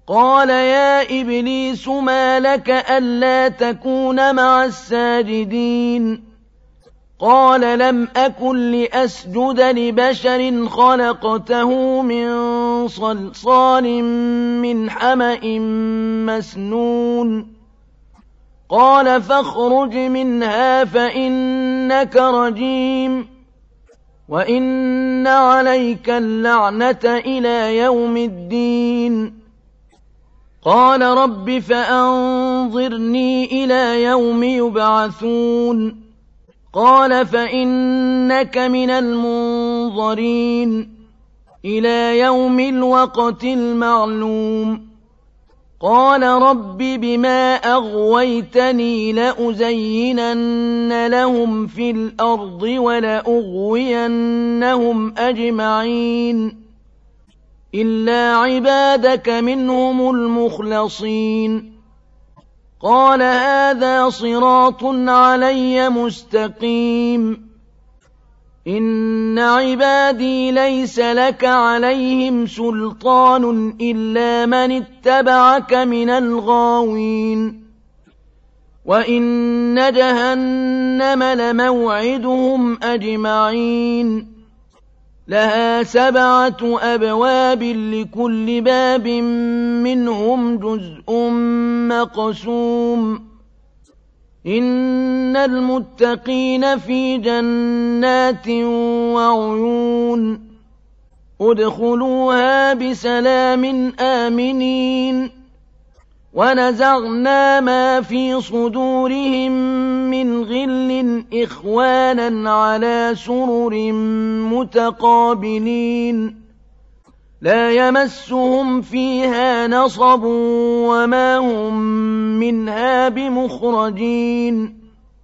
قال يا إبليس ما لك ألا تكون مع الساجدين قال لم أكن لأسجد لبشر خلقته من صلصال من حمأ مسنون قال فاخرج منها فإنك رجيم وإن عليك اللعنة إلى يوم الدين قال رب فأنظرني إلى يوم يبعثون قال فإنك من المنظرين إلى يوم الوقت المعلوم قال رب بما أغويتني لأزينن لهم في الأرض ولأغوينهم أجمعين إلا عبادك منهم المخلصين قال هذا صراط علي مستقيم إن عبادي ليس لك عليهم سلطان إلا من اتبعك من الغاوين وإن جهنم لموعدهم أجمعين لها 7 أبواب لكل باب منهم جزء مقسوم إن المتقين في جنات وعيون ادخلوها بسلام آمنين ونزعنا ما في صدورهم من غل إخوانا على سرر متقابلين لا يمسهم فيها نصب وما هم منها بمخرجين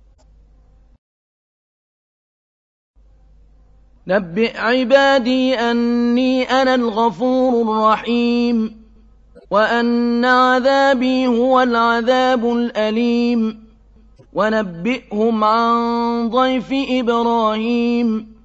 نبئ عبادي أني أنا الغفور الرحيم وأن عذابي هو العذاب الأليم ونبئهم عن ضيف إبراهيم